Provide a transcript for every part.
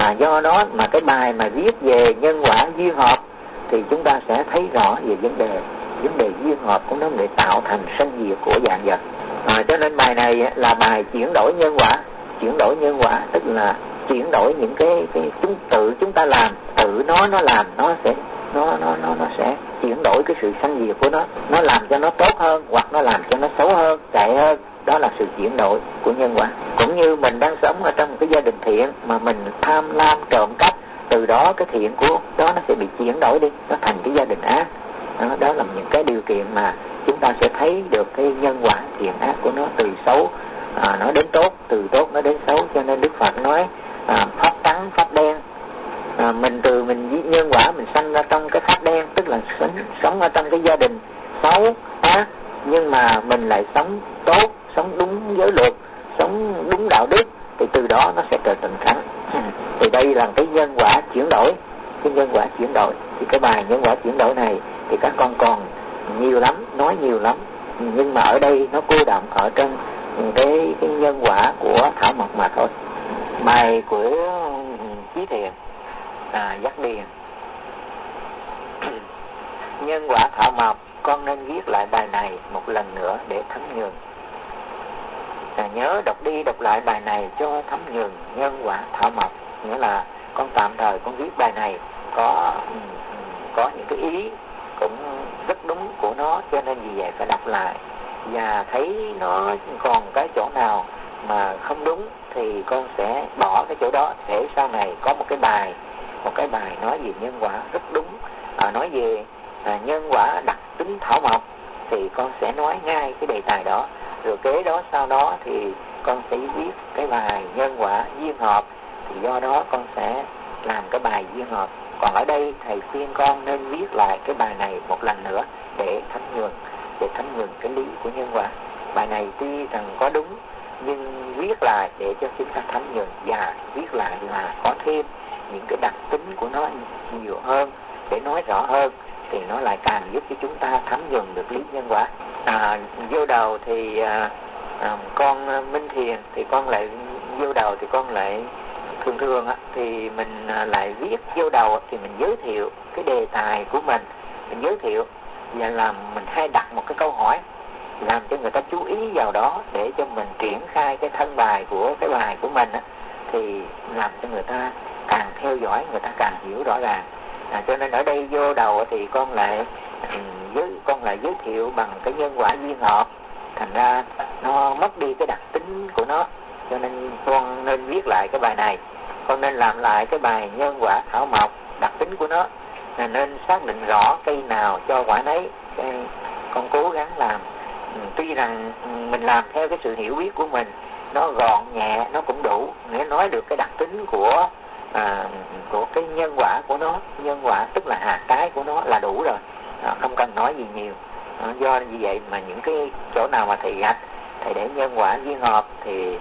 Do đó mà cái bài mà viết về nhân quả duyên hợp thì chúng ta sẽ thấy rõ về vấn đề duyên hợp của nó để tạo thành sanh diệt của vạn vật. Cho nên bài này là bài chuyển đổi nhân quả. Chuyển đổi nhân quả tức là chuyển đổi những cái chúng ta làm, tự nó làm, nó sẽ chuyển đổi cái sự sanh diệt của nó làm cho nó tốt hơn hoặc nó làm cho nó xấu hơn, tệ hơn. Đó là sự chuyển đổi của nhân quả. Cũng như mình đang sống ở trong một cái gia đình thiện mà mình tham lam trộm cắp, từ đó cái thiện của đó nó sẽ bị chuyển đổi đi, nó thành cái gia đình ác. Đó là những cái điều kiện mà chúng ta sẽ thấy được cái nhân quả thiện ác của nó, từ xấu nó đến tốt, từ tốt nó đến xấu. Cho nên Đức Phật nói pháp trắng pháp đen. Mình nhân quả mình sanh ra trong cái pháp đen, tức là sống ở trong cái gia đình xấu ác, nhưng mà mình lại sống tốt, sống đúng giới luật, sống đúng đạo đức, thì từ đó nó sẽ trở thành thắng. Thì đây là cái nhân quả chuyển đổi, cái nhân quả chuyển đổi. Thì cái bài nhân quả chuyển đổi này thì các con còn nhiều lắm, nói nhiều lắm, nhưng mà ở đây nó cô đọng ở trong cái nhân quả của Thảo Mộc mà thôi. Bài của Chí Thiện Dắt Điền. Nhân quả Thảo Mộc, con nên viết lại bài này một lần nữa để thấm nhuần. Nhớ đọc đi đọc lại bài này cho thấm nhuần nhân quả Thảo Mộc. Nghĩa là con tạm thời con viết bài này có những cái ý cũng rất đúng của nó, cho nên vì vậy phải đọc lại, và thấy nó còn cái chỗ nào mà không đúng thì con sẽ bỏ cái chỗ đó, để sau này có một cái bài nói về nhân quả rất đúng. Nói về nhân quả đặc tính Thảo Mộc thì con sẽ nói ngay cái đề tài đó. Rồi kế đó sau đó thì con sẽ viết cái bài nhân quả duyên hợp, thì do đó con sẽ làm cái bài duyên hợp. Còn ở đây thầy khuyên con nên viết lại cái bài này một lần nữa để thấm nhuần cái lý của nhân quả. Bài này tuy rằng có đúng, nhưng viết lại để cho chúng ta thấm nhuần, và viết lại là có thêm những cái đặc tính của nó nhiều hơn để nói rõ hơn, thì nó lại càng giúp cho chúng ta thấm nhuần được lý nhân quả. Vô đầu thì con Minh Thiền thì con lại vô đầu thì con lại thường thì mình lại viết vô đầu thì mình giới thiệu cái đề tài của mình giới thiệu, và làm mình hay đặt một cái câu hỏi làm cho người ta chú ý vào đó, để cho mình triển khai cái thân bài của cái bài của mình thì làm cho người ta càng theo dõi, người ta càng hiểu rõ ràng. Cho nên ở đây vô đầu thì con lại giới thiệu bằng cái nhân quả duyên hợp, thành ra nó mất đi cái đặc tính của nó. Cho nên con nên viết lại cái bài này, con nên làm lại cái bài nhân quả Thảo Mộc, đặc tính của nó là nên xác định rõ cây nào cho quả nấy. Con cố gắng làm, tuy rằng mình làm theo cái sự hiểu biết của mình, nó gọn nhẹ, nó cũng đủ để nói được cái đặc tính của cái nhân quả của nó. Nhân quả tức là hạt cái của nó là đủ rồi, không cần nói gì nhiều. Do như vậy mà những cái chỗ nào mà thầy gạch, thầy để nhân quả duyên hợp thì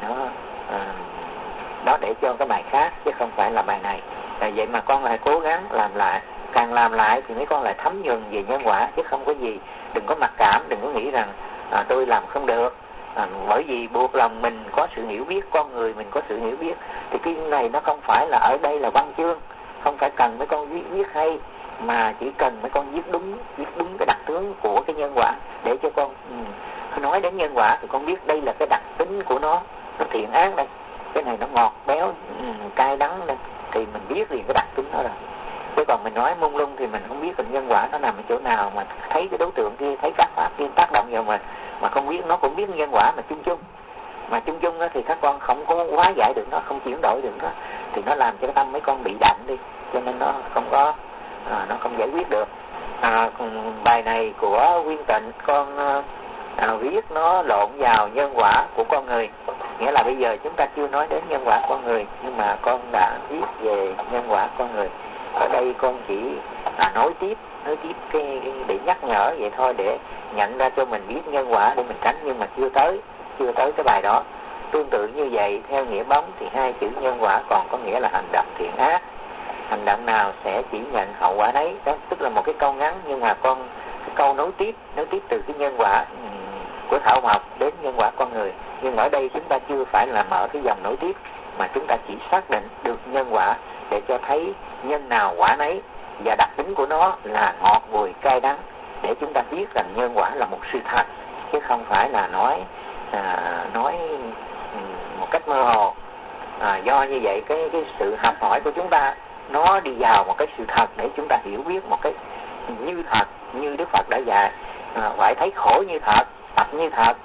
nó để cho cái bài khác chứ không phải là bài này. Vậy mà con lại cố gắng làm lại, càng làm lại thì mấy con lại thấm nhuần về nhân quả, chứ không có gì. Đừng có mặc cảm, đừng có nghĩ rằng tôi làm không được, bởi vì buộc lòng mình có sự hiểu biết, con người mình có sự hiểu biết. Thì cái này nó không phải là ở đây là văn chương, không phải cần mấy con viết hay, mà chỉ cần mấy con viết đúng cái đặc tướng của cái nhân quả, để cho con nói đến nhân quả thì con biết đây là cái đặc tính của nó thiện ác đây, cái này nó ngọt béo cay đắng đây, thì mình biết liền cái đặc tính đó rồi. Chứ còn mình nói mông lung thì mình không biết được nhân quả nó nằm ở chỗ nào, mà thấy cái đối tượng kia, thấy các pháp kia tác động vào mình mà không biết, nó cũng biết nhân quả mà chung chung thì các con không có hóa giải được nó, không chuyển đổi được nó, thì nó làm cho cái tâm mấy con bị đậm đi, cho nên nó không có nó không giải quyết được. Bài này của Nguyên Tịnh con viết nó lộn vào nhân quả của con người, nghĩa là bây giờ chúng ta chưa nói đến nhân quả con người, nhưng mà con đã viết về nhân quả con người. Ở đây con chỉ nói tiếp cái để nhắc nhở vậy thôi, để nhận ra cho mình biết nhân quả để mình tránh, nhưng mà chưa tới cái bài đó. Tương tự như vậy, theo nghĩa bóng thì hai chữ nhân quả còn có nghĩa là hành động thiện ác. Hành động nào sẽ chỉ nhận hậu quả đấy, đó tức là một cái câu ngắn, nhưng mà cái câu nối tiếp từ cái nhân quả của Thảo Mộc đến nhân quả con người. Nhưng ở đây chúng ta chưa phải là mở cái dòng nối tiếp, mà chúng ta chỉ xác định được nhân quả để cho thấy nhân nào quả nấy, và đặc tính của nó là ngọt bùi cay đắng, để chúng ta biết rằng nhân quả là một sự thật, chứ không phải là nói một cách mơ hồ. Do như vậy cái sự học hỏi của chúng ta nó đi vào một cái sự thật để chúng ta hiểu biết một cái như thật, như Đức Phật đã dạy. Phải thấy khổ như thật, tập như thật,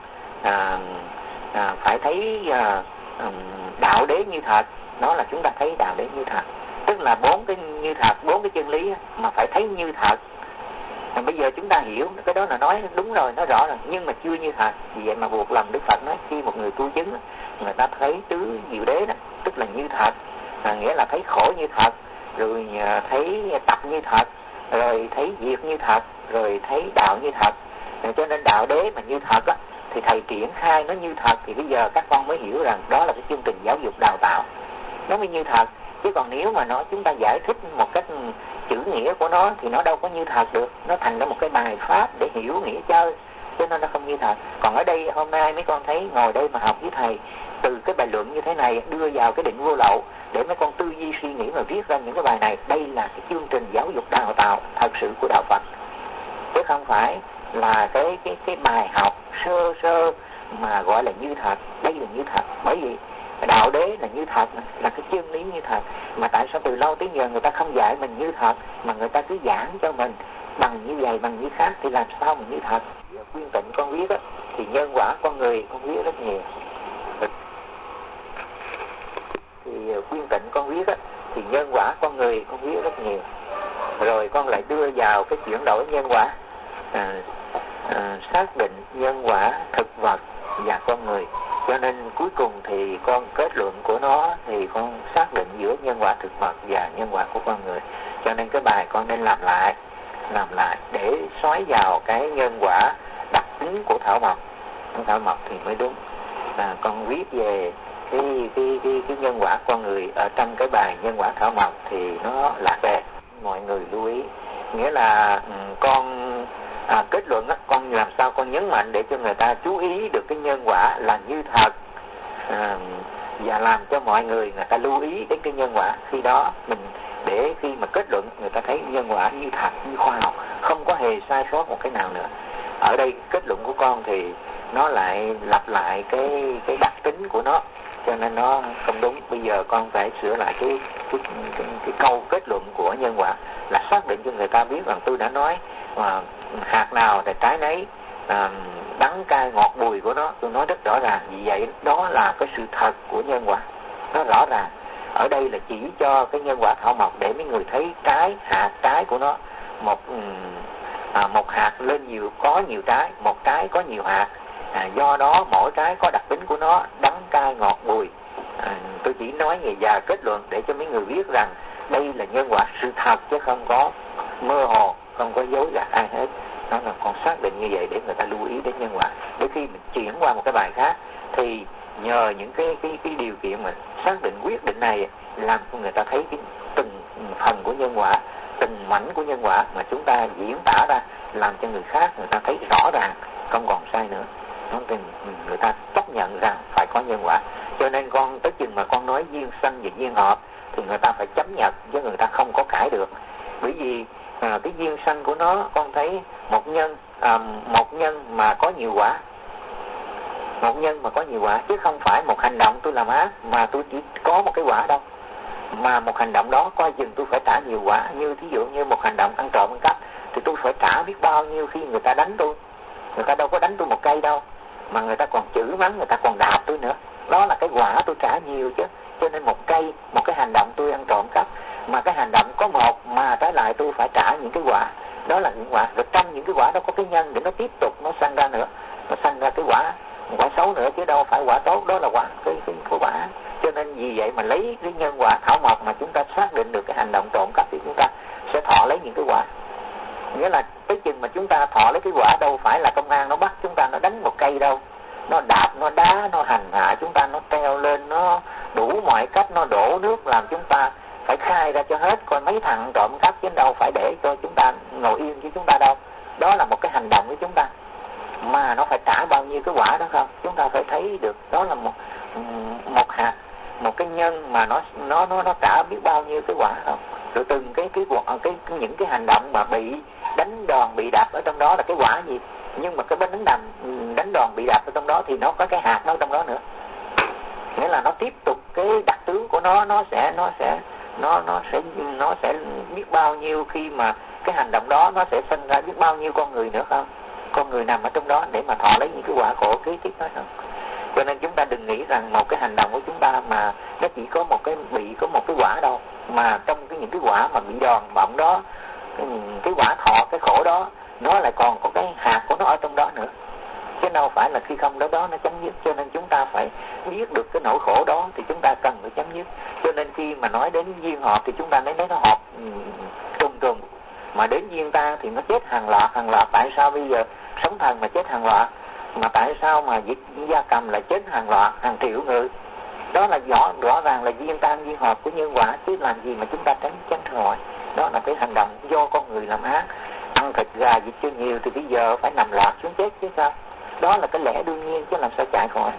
phải thấy đạo đế như thật. Đó là chúng ta thấy đạo đế như thật, tức là 4 cái như thật, 4 cái chân lý mà phải thấy như thật. Bây giờ chúng ta hiểu cái đó là nói đúng rồi, nói rõ rồi, nhưng mà chưa như thật. Vì vậy mà buộc lòng Đức Phật nói khi một người tu chứng, người ta thấy tứ diệu đế đó, tức là như thật, nghĩa là thấy khổ như thật, rồi thấy tập như thật, rồi thấy diệt như thật, rồi thấy đạo như thật. Cho nên đạo đế mà như thật á, thì thầy triển khai nó như thật, thì bây giờ các con mới hiểu rằng đó là cái chương trình giáo dục đào tạo, nó mới như thật. Chứ còn nếu mà chúng ta giải thích một cách chữ nghĩa của nó thì nó đâu có như thật được, nó thành ra một cái bài pháp để hiểu nghĩa chơi, cho nên nó không như thật. Còn ở đây hôm nay mấy con thấy ngồi đây mà học với thầy, từ cái bài luận như thế này đưa vào cái định vô lậu để mấy con tư duy suy nghĩ mà viết ra những cái bài này. Đây là cái chương trình giáo dục đào tạo thật sự của đạo Phật, chứ không phải là cái bài học sơ sơ mà gọi là như thật. Đây là như thật, bởi vì đạo đế là như thật, là cái chân lý như thật. Mà tại sao từ lâu tới giờ người ta không dạy mình như thật, mà người ta cứ giảng cho mình bằng như vậy bằng như khác, thì làm sao mà như thật? Khuyên Tịnh con viết á, thì nhân quả con người con viết rất nhiều. Thì Khuyên Tịnh con viết á, thì nhân quả con người con viết rất nhiều. Rồi con lại đưa vào cái chuyển đổi nhân quả, xác định nhân quả thực vật và con người. Cho nên cuối cùng thì con kết luận của nó thì con xác định giữa nhân quả thực vật và nhân quả của con người. Cho nên cái bài con nên làm lại để xoáy vào cái nhân quả đặc tính của thảo mộc thì mới đúng. Con viết về cái nhân quả con người ở trong cái bài nhân quả thảo mộc thì nó lạc đề. Mọi người lưu ý, nghĩa là con kết luận á, con làm sao con nhấn mạnh để cho người ta chú ý được cái nhân quả là như thật, và làm cho mọi người ta lưu ý đến cái nhân quả. Khi đó mình để khi mà kết luận người ta thấy nhân quả như thật, như khoa học, không có hề sai sót một cái nào nữa. Ở đây kết luận của con thì nó lại lặp lại cái đặc tính của nó, cho nên nó không đúng. Bây giờ con phải sửa lại cái câu kết luận của nhân quả, là xác định cho người ta biết rằng tôi đã nói mà hạt nào thì trái nấy, đắng cay ngọt bùi của nó tôi nói rất rõ ràng. Vì vậy đó là cái sự thật của nhân quả, nó rõ ràng. Ở đây là chỉ cho cái nhân quả thảo mộc để mấy người thấy hạt trái của nó. Một hạt lên có nhiều trái, một trái có nhiều hạt, do đó mỗi trái có đặc tính của nó, đắng cay ngọt bùi. Tôi chỉ nói về và kết luận để cho mấy người biết rằng đây là nhân quả sự thật, chứ không có mơ hồ, không có dối gạt ai hết. Nó là con xác định như vậy để người ta lưu ý đến nhân quả. Để khi mình chuyển qua một cái bài khác thì nhờ những cái điều kiện mà xác định quyết định này làm cho người ta thấy từng phần của nhân quả, từng mảnh của nhân quả mà chúng ta diễn tả ra, làm cho người khác người ta thấy rõ ràng, không còn sai nữa. Người ta chấp nhận rằng phải có nhân quả. Cho nên con tới chừng mà con nói duyên sanh và duyên hợp thì người ta phải chấp nhận, chứ người ta không có cãi được. Bởi vì cái duyên sanh của nó, con thấy một nhân mà có nhiều quả, chứ không phải một hành động tôi làm ác mà tôi chỉ có một cái quả đâu, mà một hành động đó coi chừng tôi phải trả nhiều quả. Như thí dụ như một hành động ăn trộm ăn cắp thì tôi phải trả biết bao nhiêu khi người ta đánh tôi. Người ta đâu có đánh tôi một cây đâu, mà người ta còn chửi mắng, người ta còn đạp tôi nữa. Đó là cái quả tôi trả nhiều chứ. Cho nên một cái hành động tôi ăn trộm cắp, mà cái hành động có một mà trái lại tôi phải trả những cái quả. Đó là những quả. Rồi trong những cái quả đó có cái nhân để nó tiếp tục nó sanh ra nữa, nó sanh ra cái quả xấu nữa, chứ đâu phải quả tốt. Đó là cái quả. Cho nên vì vậy mà lấy cái nhân quả thảo mộc mà chúng ta xác định được cái hành động trộm cắp thì chúng ta sẽ thọ lấy những cái quả. Nghĩa là tới chừng mà chúng ta thọ lấy cái quả, đâu phải là công an nó bắt chúng ta, nó đánh một cây đâu, nó đạp, nó đá, nó hành hạ chúng ta, nó treo lên, nó đủ mọi cách, nó đổ nước làm chúng ta phải khai ra cho hết coi mấy thằng trộm cắp, chứ đâu phải để cho chúng ta ngồi yên với chúng ta đâu. Đó là một cái hành động của chúng ta, mà nó phải trả bao nhiêu cái quả đó không, chúng ta phải thấy được. Đó là một hạt một cái nhân mà nó trả biết bao nhiêu cái quả không? Rồi từng những cái hành động mà bị đánh đòn bị đạp ở trong đó là cái quả gì? Nhưng mà cái bên đánh đòn bị đạp ở trong đó thì nó có cái hạt nó trong đó nữa. Nghĩa là nó tiếp tục cái đặc tướng của nó sẽ biết bao nhiêu, khi mà cái hành động đó nó sẽ sinh ra biết bao nhiêu con người nữa không? Con người nằm ở trong đó để mà thọ lấy những cái quả khổ kế tiếp đó không? Cho nên chúng ta đừng nghĩ rằng một cái hành động của chúng ta mà nó chỉ có một cái quả đâu, mà trong những cái quả mà bị đòn bỏng đó, cái quả thọ cái khổ đó, nó lại còn có cái hạt của nó ở trong đó nữa, chứ đâu phải là khi không đó nó chấm dứt. Cho nên chúng ta phải biết được cái nỗi khổ đó thì chúng ta cần phải chấm dứt. Cho nên khi mà nói đến duyên hợp thì chúng ta nói nó hợp trùng, mà đến duyên tan thì nó chết hàng loạt. Tại sao bây giờ sống thần mà chết hàng loạt, mà tại sao mà gia cầm lại chết hàng loạt, hàng triệu người? Đó là rõ ràng là duyên tan duyên hợp của nhân quả, chứ làm gì mà chúng ta tránh khỏi. Đó là cái hành động do con người làm ác, ăn thịt gà vịt cho nhiều thì bây giờ phải nằm loạt xuống chết chứ sao? Đó là cái lẽ đương nhiên chứ làm sao chạy khỏi.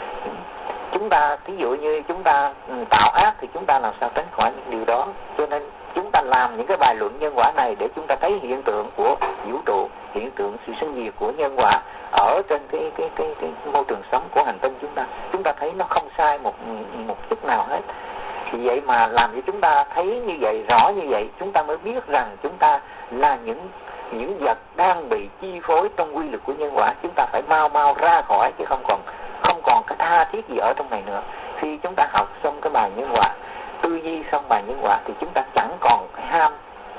Chúng ta thí dụ như chúng ta tạo ác thì chúng ta làm sao tránh khỏi những điều đó. Cho nên chúng ta làm những cái bài luận nhân quả này để chúng ta thấy hiện tượng của vũ trụ, hiện tượng sự sinh diệt của nhân quả ở trên cái môi trường sống của hành tinh chúng ta. Chúng ta thấy nó không sai một chút nào hết. Thì vậy mà làm cho chúng ta thấy như vậy, rõ như vậy, chúng ta mới biết rằng chúng ta là những vật đang bị chi phối trong quy luật của nhân quả. Chúng ta phải mau ra khỏi, chứ không còn cái tha thiết gì ở trong này nữa. Khi chúng ta học xong cái bài nhân quả, tư duy xong bài nhân quả, thì chúng ta chẳng còn cái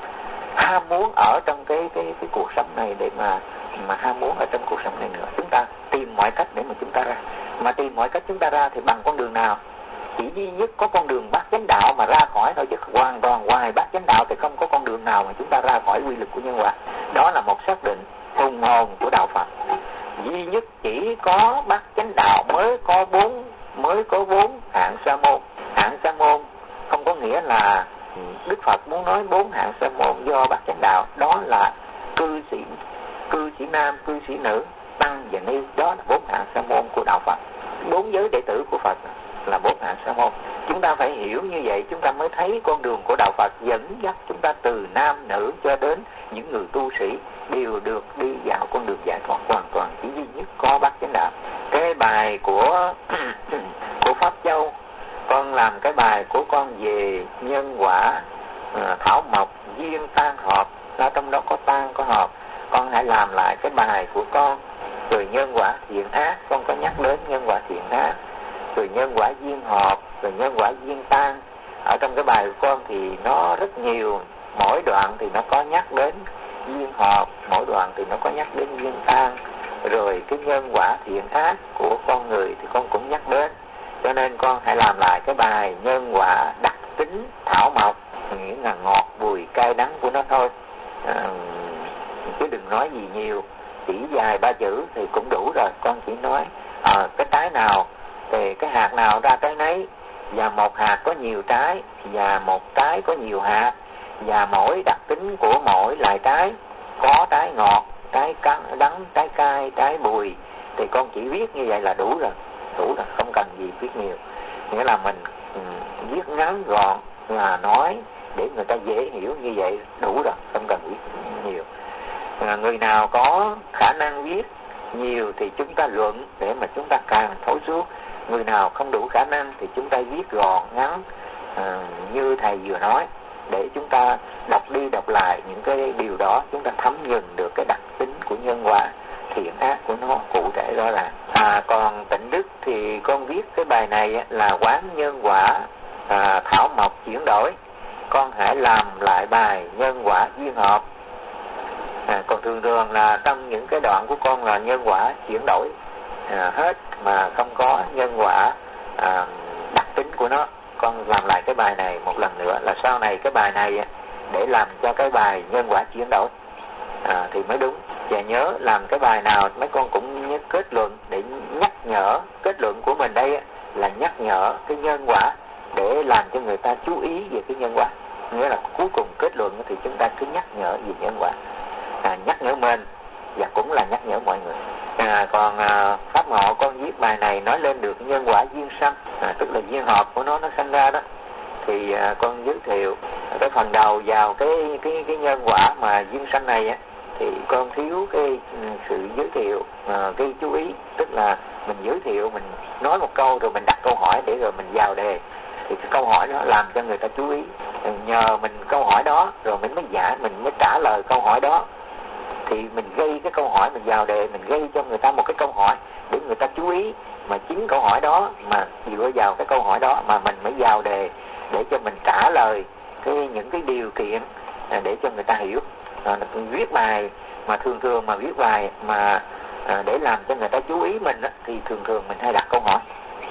ham muốn ở trong cái cuộc sống này để mà ham muốn ở trong cuộc sống này nữa. Chúng ta tìm mọi cách để mà chúng ta ra. Mà tìm mọi cách chúng ta ra thì bằng con đường nào? Chỉ duy nhất có con đường bát chánh đạo mà ra khỏi thôi, chứ hoàn toàn ngoài bát chánh đạo thì không có con đường nào mà chúng ta ra khỏi quy luật của nhân quả. Đó là một xác định hùng hồn của đạo Phật. Duy nhất chỉ có bát chánh đạo mới có bốn hạng sa môn. Hạng sa môn không có nghĩa là Đức Phật muốn nói 4 hạng sa môn do bát chánh đạo. Đó là cư sĩ nam, cư sĩ nữ, tăng và ni. Đó là 4 hạng sa môn của đạo Phật. 4 giới đệ tử của Phật là 4 hạng sa môn. Chúng ta phải hiểu như vậy, chúng ta mới thấy con đường của đạo Phật dẫn dắt chúng ta từ nam nữ cho đến những người tu sĩ đều được đi vào con đường giải thoát hoàn toàn, chỉ duy nhất có bát chánh đạo. Cái bài của Pháp Châu, con làm cái bài của con về nhân quả, thảo mộc, duyên tan hợp, ở trong đó có tan có hợp. Con hãy làm lại cái bài của con. Rồi nhân quả thiện ác, con có nhắc đến nhân quả thiện ác. Rồi nhân quả duyên hợp, rồi nhân quả duyên tan. Ở trong cái bài của con thì nó rất nhiều, mỗi đoạn thì nó có nhắc đến duyên hợp, mỗi đoạn thì nó có nhắc đến duyên tan. Rồi cái nhân quả thiện ác của con người thì con cũng nhắc đến. Cho nên con hãy làm lại cái bài nhân quả đặc tính thảo mộc, nghĩa là ngọt bùi cay đắng của nó thôi, chứ đừng nói gì nhiều. Chỉ vài 3 chữ thì cũng đủ rồi. Con chỉ nói cái trái nào thì cái hạt nào ra trái nấy, và một hạt có nhiều trái, và một trái có nhiều hạt, và mỗi đặc tính của mỗi loại trái, có trái ngọt, trái đắng, trái cay, trái bùi, thì con chỉ viết như vậy là đủ rồi, không cần gì viết nhiều. Nghĩa là mình viết ngắn gọn là nói để người ta dễ hiểu như vậy đủ rồi, không cần viết nhiều. Người nào có khả năng viết nhiều thì chúng ta luận để mà chúng ta càng thấu suốt. Người nào không đủ khả năng thì chúng ta viết gọn ngắn như thầy vừa nói, để chúng ta đọc đi đọc lại những cái điều đó, chúng ta thấm nhuần được cái đặc tính của nhân quả thiện ác của nó cụ thể rõ ràng. Còn Tịnh Đức thì con viết cái bài này là quán nhân quả thảo mộc chuyển đổi. Con hãy làm lại bài nhân quả duyên hợp. Còn thường là trong những cái đoạn của con là nhân quả chuyển đổi hết, mà không có nhân quả đặc tính của nó. Con làm lại cái bài này một lần nữa, là sau này cái bài này để làm cho cái bài nhân quả chuyển đổi thì mới đúng. Và nhớ làm cái bài nào mấy con cũng nhớ kết luận để nhắc nhở. Kết luận của mình đây là nhắc nhở cái nhân quả để làm cho người ta chú ý về cái nhân quả. Nghĩa là cuối cùng kết luận thì chúng ta cứ nhắc nhở về nhân quả, nhắc nhở mình và cũng là nhắc nhở mọi người. Còn pháp ngộ con viết bài này nói lên được nhân quả duyên sanh, tức là duyên hợp của nó sanh ra đó. Thì con giới thiệu cái phần đầu vào cái nhân quả mà duyên sanh này á, thì con thiếu cái sự giới thiệu, cái chú ý, tức là mình giới thiệu, mình nói một câu rồi mình đặt câu hỏi để rồi mình vào đề, thì cái câu hỏi đó làm cho người ta chú ý. Nhờ mình câu hỏi đó rồi mình mới trả lời câu hỏi đó, thì mình gây cái câu hỏi, mình vào đề, mình gây cho người ta một cái câu hỏi để người ta chú ý, mà chính câu hỏi đó mà dựa vào cái câu hỏi đó mà mình mới vào đề để cho mình trả lời những cái điều kiện để cho người ta hiểu. Viết bài mà thường mà viết bài mà để làm cho người ta chú ý mình á, thì thường mình hay đặt câu hỏi,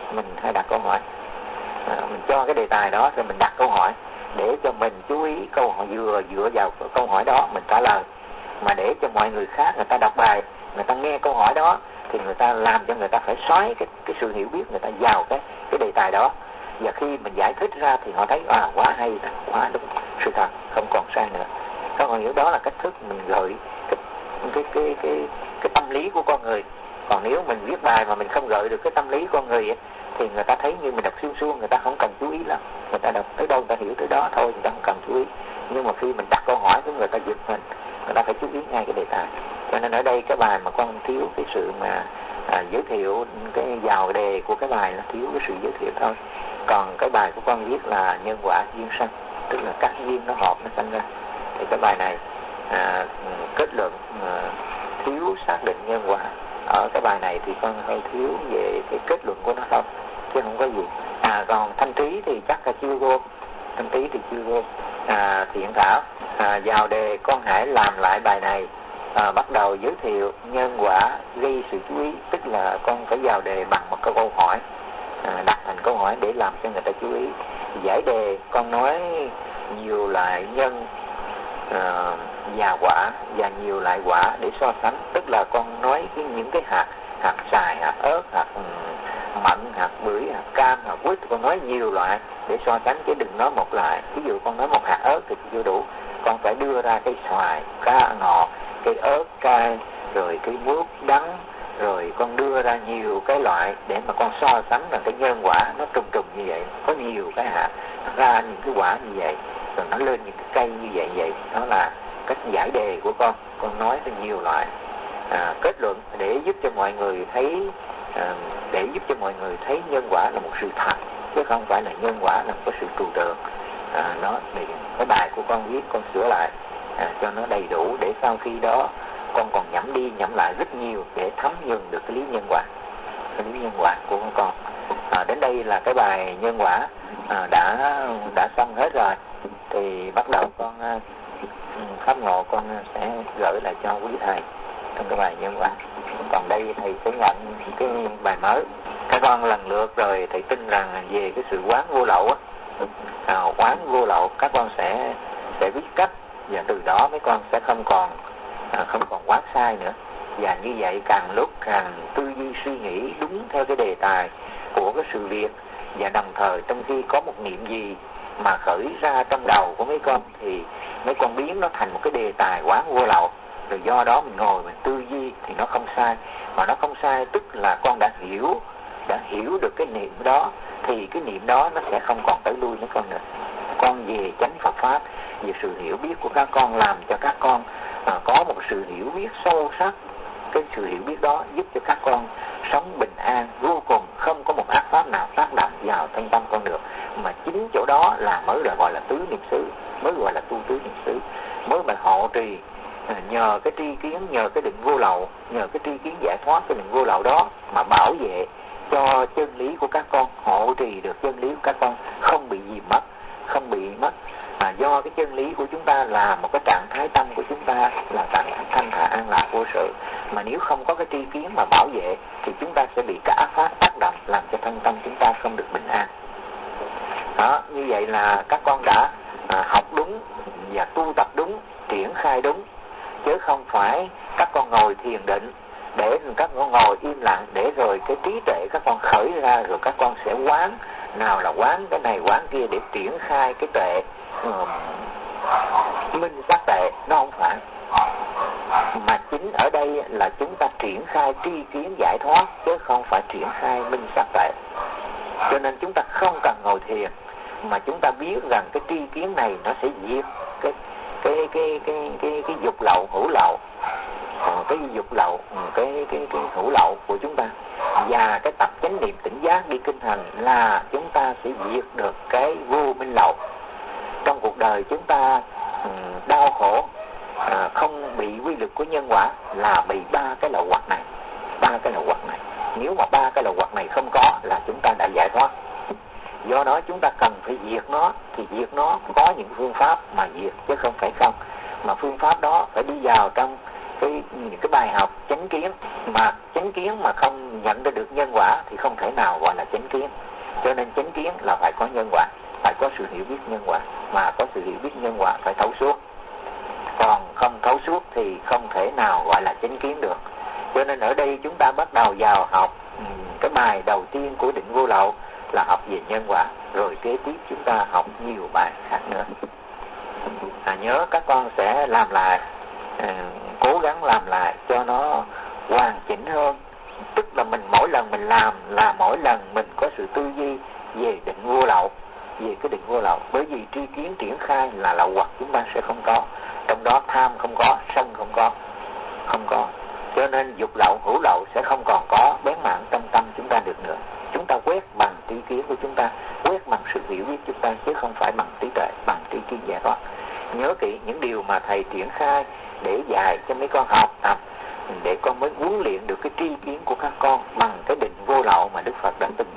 mình cho cái đề tài đó rồi mình đặt câu hỏi để cho mình chú ý câu hỏi, dựa vào câu hỏi đó mình trả lời. Mà để cho mọi người khác người ta đọc bài, người ta nghe câu hỏi đó thì người ta làm cho người ta phải xoáy cái sự hiểu biết người ta vào cái đề tài đó. Và khi mình giải thích ra thì họ thấy quá hay, quá đúng sự thật, không còn sai nữa. Các bạn hiểu đó là cách thức mình gợi cái tâm lý của con người. Còn nếu mình viết bài mà mình không gợi được cái tâm lý con người ấy, thì người ta thấy như mình đọc suông, người ta không cần chú ý lắm. Người ta đọc tới đâu người ta hiểu tới đó thôi, người ta không cần chú ý. Nhưng mà khi mình đặt câu hỏi thì người ta giật mình, người ta phải chú ý ngay cái đề tài. Cho nên ở đây cái bài mà con thiếu cái sự mà giới thiệu cái vào đề của cái bài là thiếu cái sự giới thiệu thôi. Còn cái bài của con viết là nhân quả duyên sanh, tức là các duyên nó hợp nó sanh ra. Thì cái bài này kết luận thiếu xác định nhân quả. Ở cái bài này thì con hơi thiếu về cái kết luận của nó thôi, chứ không có gì. Còn thanh trí thì chắc là chưa vô. Thiện Thảo, vào đề con hãy làm lại bài này. Bắt đầu giới thiệu nhân quả gây sự chú ý, tức là con phải vào đề bằng một câu hỏi, đặt thành câu hỏi để làm cho người ta chú ý. Giải đề con nói nhiều loại nhân và quả và nhiều loại quả để so sánh, tức là con nói những cái hạt xoài, hạt ớt, hạt mận, hạt bưởi, hạt cam, hạt quýt, con nói nhiều loại để so sánh, chứ đừng nói một loại. Ví dụ con nói một hạt ớt thì chưa đủ, con phải đưa ra cây xoài, cá ngọt, cây ớt cay, rồi cây mướp đắng, rồi con đưa ra nhiều cái loại để mà con so sánh là cái nhân quả nó trùng như vậy, có nhiều cái hạt ra những cái quả như vậy, rồi nó lên những cái cây như vậy. Đó là cách giải đề của con nói là nhiều loại. Kết luận để giúp cho mọi người thấy nhân quả là một sự thật, chứ không phải là nhân quả là một cái sự trừu tượng. Nó thì cái bài của con viết con sửa lại cho nó đầy đủ, để sau khi đó con còn nhẩm đi nhẩm lại rất nhiều để thấm nhuần được cái lý nhân quả của con. Đến đây là cái bài nhân quả đã xong hết rồi. Thì bắt đầu con pháp ngộ con sẽ gửi lại cho quý thầy trong cái bài nhân quả. Còn đây thầy sẽ nhận cái bài mới. Các con lần lượt rồi thầy tin rằng về cái sự quán vô lậu quán vô lậu các con sẽ biết cách, và từ đó mấy con sẽ không còn quán sai nữa. Và như vậy càng lúc càng tư duy suy nghĩ đúng theo cái đề tài của cái sự việc, và đồng thời trong khi có một niệm gì mà khởi ra trong đầu của mấy con thì mấy con biến nó thành một cái đề tài quán vô lậu. Rồi do đó mình ngồi mình tư duy thì nó không sai, mà nó không sai tức là con đã hiểu được cái niệm đó, thì cái niệm đó nó sẽ không còn tới lui với con nữa. Con về chánh Phật pháp, về sự hiểu biết của các con làm cho các con có một sự hiểu biết sâu sắc. Cái sự hiểu biết đó giúp cho các con sống bình an vô cùng, không có một ác pháp nào tác động vào thân tâm con được. Mà chính chỗ đó là mới là gọi là tứ niệm xứ, mới gọi là tu tứ niệm xứ, mới mà hộ trì nhờ cái tri kiến, nhờ cái định vô lậu, nhờ cái tri kiến giải thoát cái định vô lậu đó mà bảo vệ cho chân lý của các con, hộ trì được chân lý của các con không bị gì mất, do cái chân lý của chúng ta là một cái trạng thái tâm của chúng ta là trạng thái thanh thản an lạc vô sự, mà nếu không có cái tri kiến mà bảo vệ thì chúng ta sẽ bị các ác pháp tác động làm cho thân tâm chúng ta không được bình an. Đó, như vậy là các con đã học đúng và tu tập đúng, triển khai đúng, chứ không phải các con ngồi thiền định để các con ngồi im lặng để rồi cái trí tuệ các con khởi ra, rồi các con sẽ quán, nào là quán cái này quán kia để triển khai cái tuệ minh sát tuệ. Nó không phải. Mà chính ở đây là chúng ta triển khai tri kiến giải thoát, chứ không phải triển khai minh sát tuệ. Cho nên chúng ta không cần ngồi thiền, mà chúng ta biết rằng cái tri kiến này nó sẽ diệt cái dục lậu hữu lậu, cái dục lậu, cái hữu lậu của chúng ta. Và cái tập chánh niệm tỉnh giác đi kinh hành là chúng ta sẽ diệt được cái vô minh lậu. Trong cuộc đời chúng ta đau khổ, không bị quy luật của nhân quả là bị ba cái lậu hoặc này. Nếu mà ba cái lậu hoặc này không có là chúng ta đã giải thoát. Do đó chúng ta cần phải diệt nó. Thì diệt nó có những phương pháp mà diệt, chứ không phải không. Mà phương pháp đó phải đi vào trong những cái bài học chánh kiến. Mà chánh kiến mà không nhận ra được nhân quả thì không thể nào gọi là chánh kiến. Cho nên chánh kiến là phải có nhân quả, phải có sự hiểu biết nhân quả. Mà có sự hiểu biết nhân quả phải thấu suốt. Còn không thấu suốt thì không thể nào gọi là chánh kiến được. Cho nên ở đây chúng ta bắt đầu vào học cái bài đầu tiên của định vô lậu là học về nhân quả. Rồi kế tiếp chúng ta học nhiều bài khác nữa. Nhớ các con sẽ làm lại, cố gắng làm lại cho nó hoàn chỉnh hơn. Tức là mình mỗi lần mình làm là mỗi lần mình có sự tư duy về định vô lậu, về cái định vô lậu. Bởi vì tri kiến triển khai là lậu hoặc chúng ta sẽ không có. Trong đó tham không có, sân không có. Cho nên dục lậu, hữu lậu sẽ không còn có bén mảng trong tâm chúng ta được nữa. Chúng ta quét bằng tri kiến của chúng ta, quét bằng sự hiểu biết chúng ta, chứ không phải bằng trí tuệ, bằng tri kiến giải thoát. Nhớ kỹ những điều mà thầy triển khai để dạy cho mấy con học tập, để con mới huấn luyện được cái tri kiến của các con bằng cái định vô lậu mà Đức Phật đã từng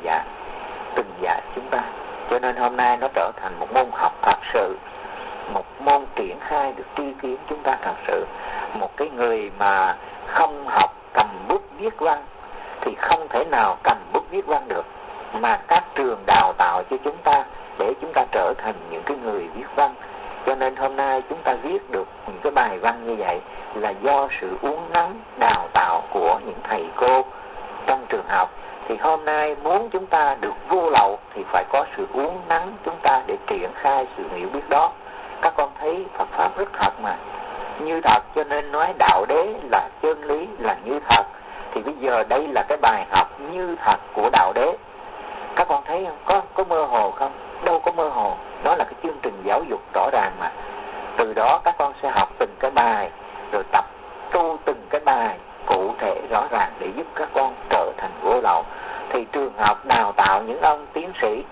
dạy chúng ta. Cho nên hôm nay nó trở thành một môn học thật sự, một môn triển khai được tri kiến chúng ta thật sự. Một cái người mà không học cầm bút viết văn thì không thể nào cầm bút viết văn được. Mà các trường đào tạo cho chúng ta để chúng ta trở thành những cái người viết văn. Cho nên hôm nay chúng ta viết được những cái bài văn như vậy là do sự uốn nắn đào tạo của những thầy cô trong trường học. Thì hôm nay muốn chúng ta được vô lậu thì phải có sự uốn nắn chúng ta để triển khai sự hiểu biết đó. Các con thấy Phật Pháp rất thật mà, như thật, cho nên nói đạo đế là chân lý, là như thật. Thì bây giờ đây là cái bài học như thật của đạo đế. Các con thấy không? Có mơ hồ không? Đâu có mơ hồ. Đó là cái chương trình giáo dục rõ ràng mà. Từ đó các con sẽ học từng cái bài, rồi tập tu từng cái bài cụ thể rõ ràng để giúp các con trở thành vô lậu. Thì trường học đào tạo những ông tiến sĩ,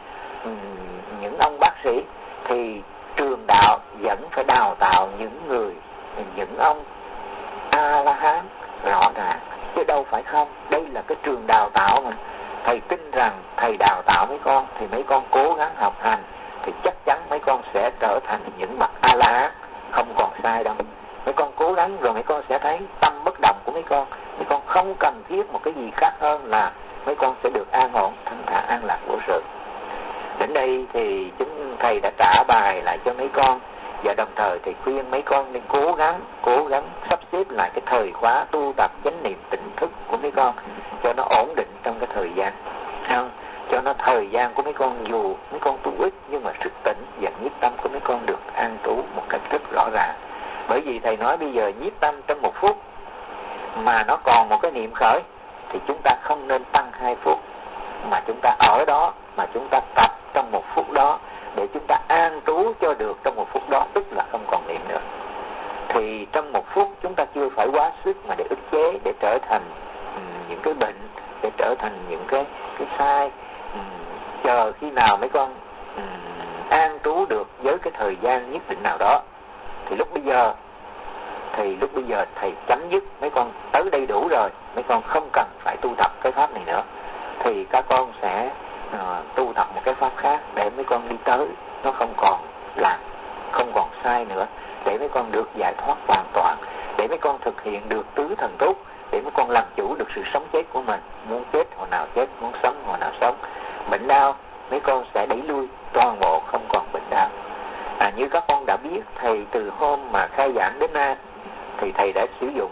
những ông bác sĩ, thì trường đạo vẫn phải đào tạo những ông A-la-hán rõ ràng, chứ đâu phải không. Đây là cái trường đào tạo mà. Thầy tin rằng thầy đào tạo mấy con thì mấy con cố gắng học hành thì chắc chắn mấy con sẽ trở thành những bậc A-la-hán, không còn sai đâu. Mấy con cố gắng rồi mấy con sẽ thấy tâm bất động của mấy con không cần thiết một cái gì khác hơn là mấy con sẽ được an ổn, thanh thản, an lạc vô sự. Đến đây thì chúng thầy đã trả bài lại cho mấy con, và đồng thời thì khuyên mấy con nên cố gắng sắp xếp lại cái thời khóa tu tập chánh niệm tỉnh thức của mấy con cho nó ổn định trong cái thời gian, cho nó thời gian của mấy con dù mấy con tu ít nhưng mà sức tỉnh và nhiếp tâm của mấy con được an trú một cách rất rõ ràng. Bởi vì thầy nói bây giờ nhiếp tâm trong 1 phút mà nó còn một cái niệm khởi thì chúng ta không nên tăng 2 phút, mà chúng ta ở đó mà chúng ta tập trong 1 phút đó để chúng ta an trú cho được trong 1 phút đó, tức là không còn niệm nữa. Thì trong 1 phút chúng ta chưa phải quá sức mà để ức chế, để trở thành những cái bệnh, để trở thành những cái sai. Chờ khi nào mấy con an trú được với cái thời gian nhất định nào đó thì lúc bây giờ thầy chấm dứt, mấy con tới đây đủ rồi, mấy con không cần phải tu tập cái pháp này nữa, thì các con sẽ tu tập một cái pháp khác để mấy con đi tới nó không còn làm, không còn sai nữa, để mấy con được giải thoát hoàn toàn, để mấy con thực hiện được tứ thần túc, để mấy con làm chủ được sự sống chết của mình. Muốn chết hồi nào chết, muốn sống hồi nào sống. Bệnh đau mấy con sẽ đẩy lui toàn bộ, không còn bệnh đau. Như các con đã biết, thầy từ hôm mà khai giảng đến nay thì thầy đã sử dụng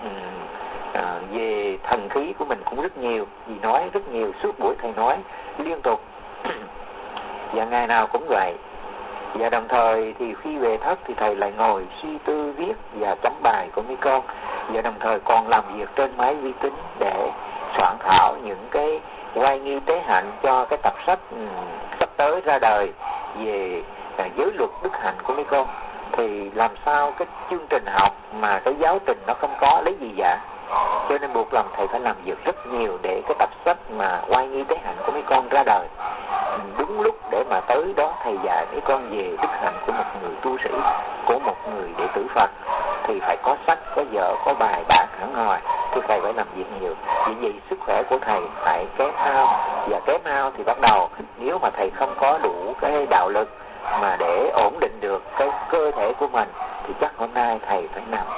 về thần khí của mình cũng rất nhiều, vì nói rất nhiều, suốt buổi thầy nói liên tục và ngày nào cũng vậy. Và đồng thời thì khi về thất thì thầy lại ngồi suy tư viết và chấm bài của mấy con, và đồng thời còn làm việc trên máy vi tính để soạn thảo những cái oai nghi tế hạnh cho cái tập sách sắp tới ra đời về giới luật đức hạnh của mấy con. Thì làm sao cái chương trình học mà cái giáo trình nó không có lấy gì dạ, cho nên buộc lòng thầy phải làm việc rất nhiều để cái tập sách mà oai nghi tế hạnh của mấy con ra đời đúng lúc, để mà tới đó thầy dạy mấy con về đức hạnh của một người tu sĩ, của một người đệ tử Phật. Thì phải có sách, có vở, có bài bản hẳn hoi, thì thầy phải làm việc nhiều. Vì vậy sức khỏe của thầy phải kém hao, và kém hao thì bắt đầu nếu mà thầy không có đủ cái đạo lực mà để ổn định được cái cơ thể của mình thì chắc hôm nay thầy phải nằm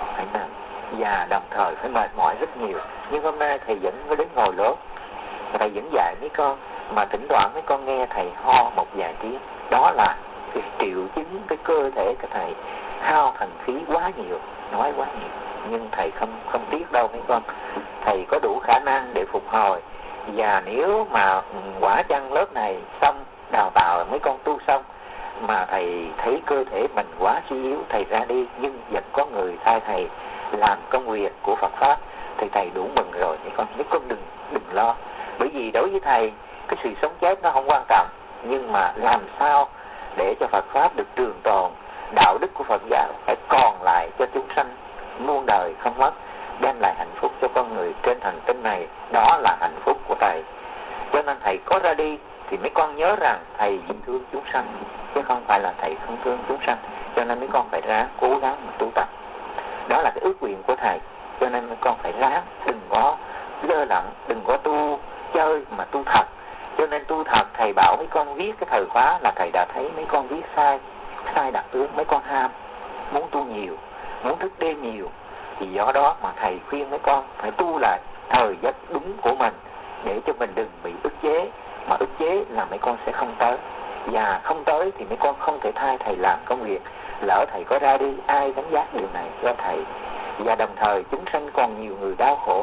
và đồng thời phải mệt mỏi rất nhiều. Nhưng hôm nay thầy vẫn có đến ngồi lớp, thầy vẫn dạy mấy con, mà thỉnh thoảng mấy con nghe thầy ho một vài tiếng, đó là cái triệu chứng cái cơ thể của thầy hao thần khí quá nhiều, nói quá nhiều. Nhưng thầy không tiếc đâu mấy con, thầy có đủ khả năng để phục hồi. Và nếu mà quả chăng lớp này xong, đào tạo mấy con tu xong, mà thầy thấy cơ thể mình quá suy yếu, thầy ra đi, nhưng vẫn có người thay thầy làm công việc của Phật Pháp, thì thầy đủ mừng rồi. Mấy con đừng lo. Bởi vì đối với thầy, cái sự sống chết nó không quan trọng, nhưng mà làm sao để cho Phật Pháp được trường tồn, đạo đức của Phật giáo phải còn lại cho chúng sanh muôn đời không mất, đem lại hạnh phúc cho con người trên hành tinh này, đó là hạnh phúc của thầy. Cho nên thầy có ra đi thì mấy con nhớ rằng thầy thương chúng sanh, chứ không phải là thầy không thương chúng sanh. Cho nên mấy con phải ráng cố gắng mà tu tập, đó là cái ước nguyện của thầy. Cho nên mấy con phải ráng, đừng có lơ lỏng, đừng có tu chơi mà tu thật. Cho nên tu thật, thầy bảo mấy con viết cái thời khóa là thầy đã thấy mấy con viết sai đặc tướng. Mấy con ham muốn tu nhiều, muốn thức đêm nhiều, thì do đó mà thầy khuyên mấy con phải tu lại thời giấc đúng của mình, để cho mình đừng bị ức chế. Mà ức chế là mấy con sẽ không tới, và không tới thì mấy con không thể thay thầy làm công việc. Lỡ thầy có ra đi, ai gánh vác điều này cho thầy? Và đồng thời chúng sanh còn nhiều người đau khổ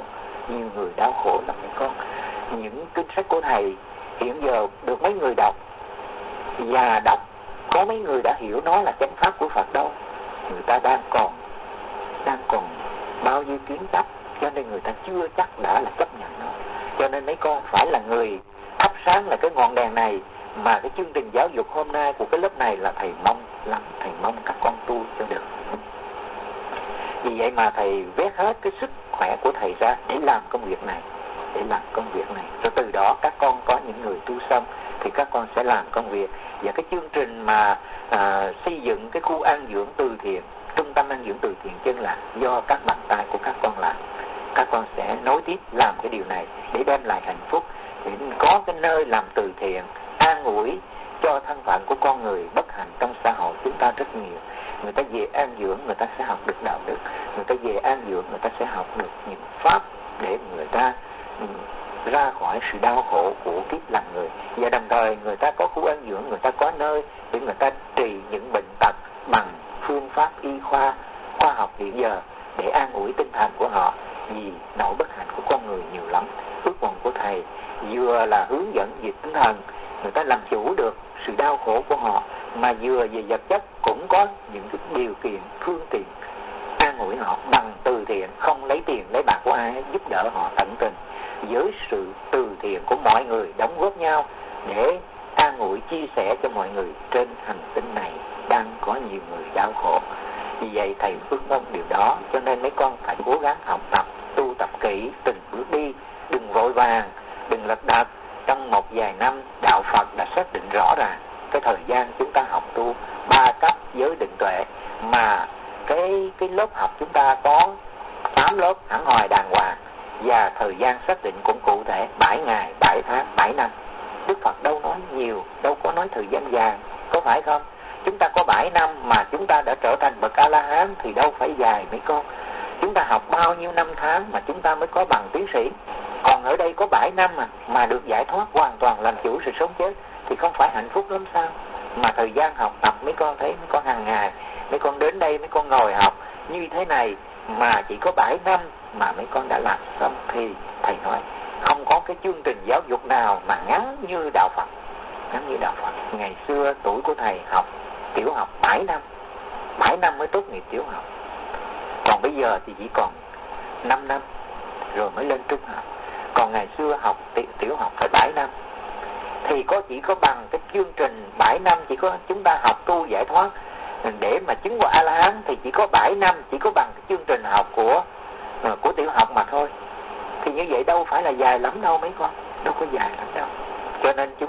lắm mấy con. Những kinh sách của thầy hiện giờ được mấy người đọc, và đọc có mấy người đã hiểu nó là chánh pháp của Phật đâu. Người ta đang còn bao nhiêu kiến chấp, cho nên người ta chưa chắc đã là chấp nhận nó. Cho nên mấy con phải là người thắp sáng là cái ngọn đèn này. Mà cái chương trình giáo dục hôm nay của cái lớp này là thầy mong lắm, thầy mong các con tu cho được. Vì vậy mà thầy vét hết cái sức khỏe của thầy ra để làm công việc này, Rồi từ đó các con có những người tu xong thì các con sẽ làm công việc. Và cái chương trình mà xây dựng cái khu an dưỡng từ thiện, trung tâm an dưỡng từ thiện Chân Lạc, do các bàn tay của các con làm. Các con sẽ nối tiếp làm cái điều này để đem lại hạnh phúc, để có cái nơi làm từ thiện, an ủi cho thân phận của con người bất hạnh trong xã hội chúng ta rất nhiều. Người ta về an dưỡng, người ta sẽ học được đạo đức. Người ta về an dưỡng, người ta sẽ học được những pháp để người ta ra khỏi sự đau khổ của kiếp làm người. Và đồng thời người ta có khu an dưỡng, người ta có nơi để người ta trị những bệnh tật bằng phương pháp y khoa học hiện giờ, để an ủi tinh thần của họ. Vì nỗi bất hạnh của con người nhiều lắm. Ước vọng của thầy vừa là hướng dẫn về tinh thần, người ta làm chủ được sự đau khổ của họ, mà vừa về vật chất cũng có những cái điều kiện, phương tiện an ủi họ bằng từ thiện, không lấy tiền lấy bạc của ai, giúp đỡ họ tận tình với sự từ thiện của mọi người đóng góp nhau để an ủi chia sẻ cho mọi người trên hành tinh này đang có nhiều người đau khổ. Vì vậy thầy ước mong điều đó, cho nên mấy con phải cố gắng học tập, tu tập kỹ, từng bước đi, đừng vội vàng, đừng lật đật. Trong một vài năm, đạo Phật đã xác định rõ ràng cái thời gian chúng ta học tu 3 cấp giới định tuệ, mà cái lớp học chúng ta có 8 lớp hẳn hoi đàng hoàng, và thời gian xác định cũng cụ thể 7 ngày, 7 tháng, 7 năm. Đức Phật đâu nói nhiều, đâu có nói thời gian dài, có phải không? Chúng ta có 7 năm mà chúng ta đã trở thành bậc A-la-hán thì đâu phải dài mấy con. Chúng ta học bao nhiêu năm tháng mà chúng ta mới có bằng tiến sĩ. Còn ở đây có 7 năm mà được giải thoát hoàn toàn làm chủ sự sống chết thì không phải hạnh phúc lắm sao? Mà thời gian học tập mấy con thấy, mấy con hàng ngày, mấy con đến đây, mấy con ngồi học như thế này mà chỉ có 7 năm mà mấy con đã làm xong, thì thầy nói không có cái chương trình giáo dục nào mà ngắn như đạo Phật. Ngày xưa tuổi của thầy học tiểu học 7 năm, 7 năm mới tốt nghiệp tiểu học. Còn bây giờ thì chỉ còn 5 năm rồi mới lên trung học. Còn ngày xưa học tiểu học phải 7 năm. Thì chỉ có bằng cái chương trình 7 năm, chỉ có chúng ta học tu giải thoát để mà chứng quả A-la-hán thì chỉ có 7 năm, chỉ có bằng cái chương trình học của tiểu học mà thôi. Thì như vậy đâu phải là dài lắm đâu mấy con, đâu có dài lắm đâu. Cho nên chúng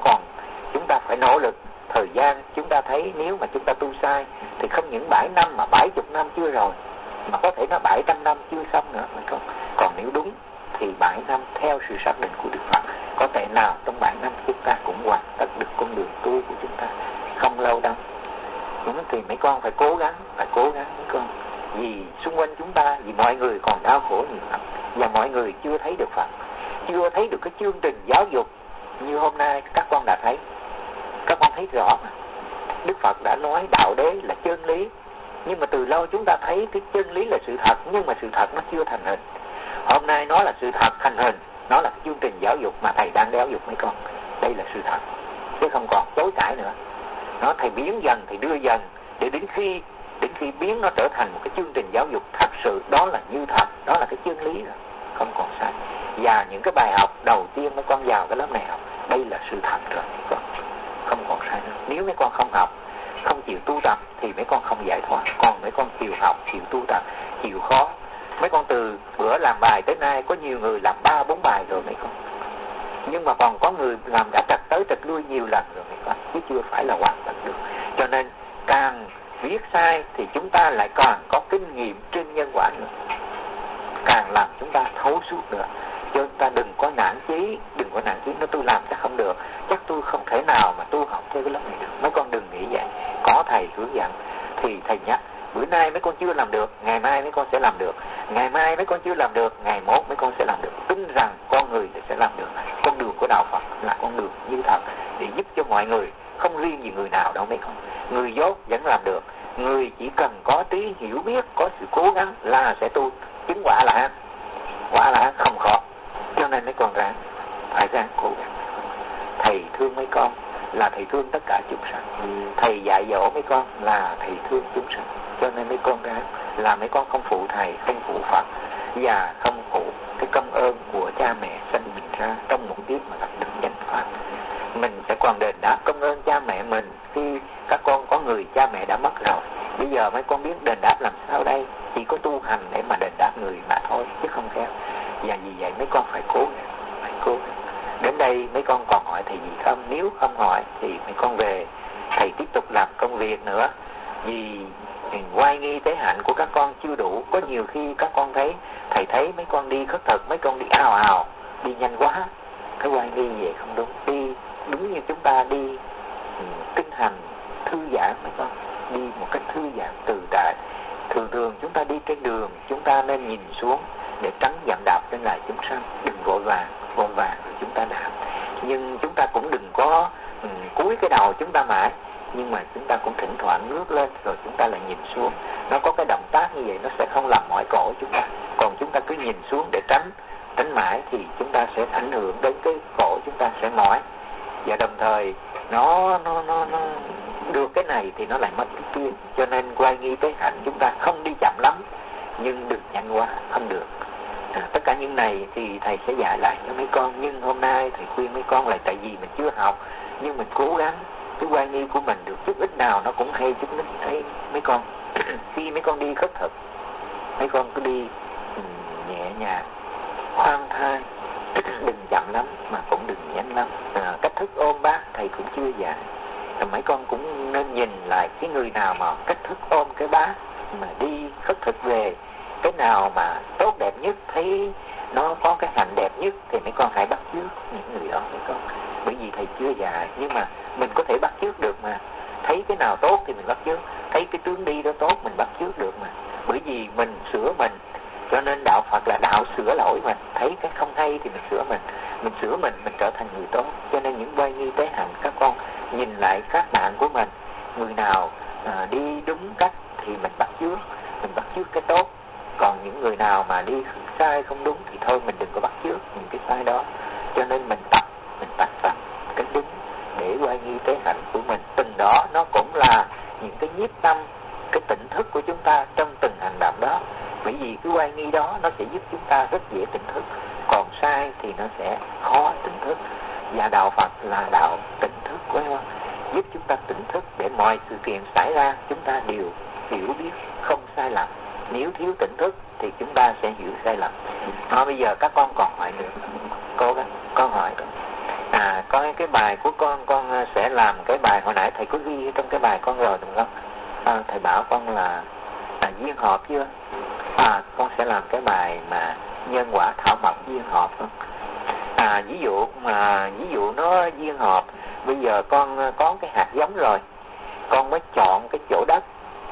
ta phải nỗ lực. Thời gian chúng ta thấy nếu mà chúng ta tu sai thì không những 7 năm mà 70 năm chưa rồi, mà có thể nó 700 năm chưa xong nữa mấy con. Còn nếu đúng thì 7 năm theo sự xác định của Đức Phật, có thể nào trong 7 năm chúng ta cũng hoàn tất được con đường tu của chúng ta, không lâu đâu. Đúng thì mấy con phải cố gắng mấy con. Vì xung quanh chúng ta, vì mọi người còn đau khổ nhiều lắm, và mọi người chưa thấy được Phật, chưa thấy được cái chương trình giáo dục như hôm nay các con đã thấy. Các con thấy rõ mà, Đức Phật đã nói đạo đế là chân lý, nhưng mà từ lâu chúng ta thấy cái chân lý là sự thật, nhưng mà sự thật nó chưa thành hình. Hôm nay nó là sự thật thành hình, nó là cái chương trình giáo dục mà thầy đang giáo dục mấy con. Đây là sự thật, chứ không còn chối cãi nữa. Nó thầy biến dần, thầy đưa dần, để đến khi biến nó trở thành một cái chương trình giáo dục thật sự, đó là như thật, đó là cái chân lý rồi, không còn sai. Và những cái bài học đầu tiên mấy con vào cái lớp này học, đây là sự thật rồi mấy con, không còn sai nữa. Nếu mấy con không học, không chịu tu tập thì mấy con không giải thoát. Còn mấy con chịu học, chịu tu tập, chịu khó. Mấy con từ bữa làm bài tới nay có nhiều người làm 3-4 bài rồi mấy con, nhưng mà còn có người làm đã trật tới trật lui nhiều lần rồi mấy con, chứ chưa phải là hoàn tất được. Cho nên càng viết sai thì chúng ta lại càng có kinh nghiệm trên nhân quả nữa, càng làm chúng ta thấu suốt nữa. Cho chúng ta đừng có nản chí, nó tôi làm chắc không được, chắc tôi không thể nào mà tu học theo cái lớp này được. Mấy con đừng nghĩ vậy. Có thầy hướng dẫn thì thầy nhắc, bữa nay mấy con chưa làm được, ngày mai mấy con sẽ làm được, ngày mai mấy con chưa làm được, ngày mốt mấy con sẽ làm được. Tin rằng con người sẽ làm được. Con đường của đạo Phật là con đường như thật, để giúp cho mọi người, không riêng gì người nào đâu mấy con. Người dốt vẫn làm được, người chỉ cần có trí hiểu biết, có sự cố gắng là sẽ tu chứng quả là không khó. Cho nên mấy con phải ráng cố gắng. Thầy thương mấy con là thầy thương tất cả chúng sanh, thầy dạy dỗ mấy con là thầy thương chúng sanh. Cho nên mấy con ráng là mấy con không phụ thầy, không phụ Phật, và không phụ cái công ơn của cha mẹ sanh mình ra trong một kiếp mà gặp được chánh Pháp. Mình sẽ còn đền đáp công ơn cha mẹ mình khi các con có người cha mẹ đã mất rồi. Bây giờ mấy con biết đền đáp làm sao đây? Chỉ có tu hành để mà đền đáp người mà thôi, chứ không khéo. Và vì vậy mấy con phải cố gắng. Đến đây mấy con còn hỏi thầy gì không? Nếu không hỏi thì mấy con về, thầy tiếp tục làm công việc nữa. Vì oai nghi tế hạnh của các con chưa đủ. Có nhiều khi các con thấy, thầy thấy mấy con đi khất thực, mấy con đi ào, đi nhanh quá. Cái oai nghi vậy không đúng. Đi đúng như chúng ta đi tinh hành, thư giãn mấy con. Đi một cách thư giãn từ tại. Thường chúng ta đi trên đường, chúng ta nên nhìn xuống để tránh dẫm đạp trên lại chúng sanh. Đừng vội vàng rồi chúng ta đạp. Nhưng chúng ta cũng đừng có cúi cái đầu chúng ta mãi, nhưng mà chúng ta cũng thỉnh thoảng ngước lên rồi chúng ta lại nhìn xuống. Nó có cái động tác như vậy, nó sẽ không làm mỏi cổ chúng ta. Còn chúng ta cứ nhìn xuống để tránh mãi thì chúng ta sẽ ảnh hưởng đến cái cổ, chúng ta sẽ mỏi. Và đồng thời nó được cái này thì nó lại mất cái kia. Cho nên oai nghi tế hạnh chúng ta không đi chậm lắm, nhưng đừng nhanh quá, không được. Tất cả những này thì thầy sẽ dạy lại cho mấy con. Nhưng hôm nay thầy khuyên mấy con là tại vì mình chưa học, nhưng mình cố gắng cái oai nghi của mình được chút ít nào nó cũng hay chút ít. Thấy mấy con khi mấy con đi khất thực, mấy con cứ đi nhẹ nhàng, khoan thai, đừng chậm lắm mà cũng đừng nhanh lắm. Cách thức ôm bát thầy cũng chưa dạy. Mấy con cũng nên nhìn lại cái người nào mà cách thức ôm cái bát mà đi khất thực về, cái nào mà tốt đẹp nhất, thấy nó có cái hành đẹp nhất thì mấy con hãy bắt chước những người đó mấy con. Bởi vì thầy chưa dạy, nhưng mà mình có thể bắt chước được mà. Thấy cái nào tốt thì mình bắt chước, thấy cái tướng đi đó tốt mình bắt chước được mà. Bởi vì mình sửa mình, cho nên đạo Phật là đạo sửa lỗi mình. Thấy cái không hay thì mình sửa mình sửa mình trở thành người tốt. Cho nên những oai nghi tế hạnh các con nhìn lại các bạn của mình, người nào đi đúng cách thì mình bắt chước cái tốt. Còn những người nào mà đi sai không đúng thì thôi mình đừng có bắt chước những cái sai đó. Cho nên mình tập cái đúng để quay nghi tế hạnh của mình. Từng đó nó cũng là những cái nhiếp tâm, cái tỉnh thức của chúng ta trong từng hành động đó. Bởi vì cái quay nghi đó nó sẽ giúp chúng ta rất dễ tỉnh thức, còn sai thì nó sẽ khó tỉnh thức. Và đạo Phật là đạo tỉnh thức, phải không? Giúp chúng ta tỉnh thức để mọi sự kiện xảy ra chúng ta đều hiểu biết không sai lầm. Nếu thiếu tỉnh thức thì chúng ta sẽ hiểu sai lầm. Bây giờ các con còn hỏi nữa. Cô con hỏi đó. Có cái bài của con sẽ làm cái bài hồi nãy thầy có ghi trong cái bài con rồi đúng không? Thầy bảo con là duyên hợp chưa? Con sẽ làm cái bài mà nhân quả thảo mộc duyên hợp không? Ví dụ nó duyên hợp, bây giờ con có cái hạt giống rồi, con mới chọn cái chỗ đất,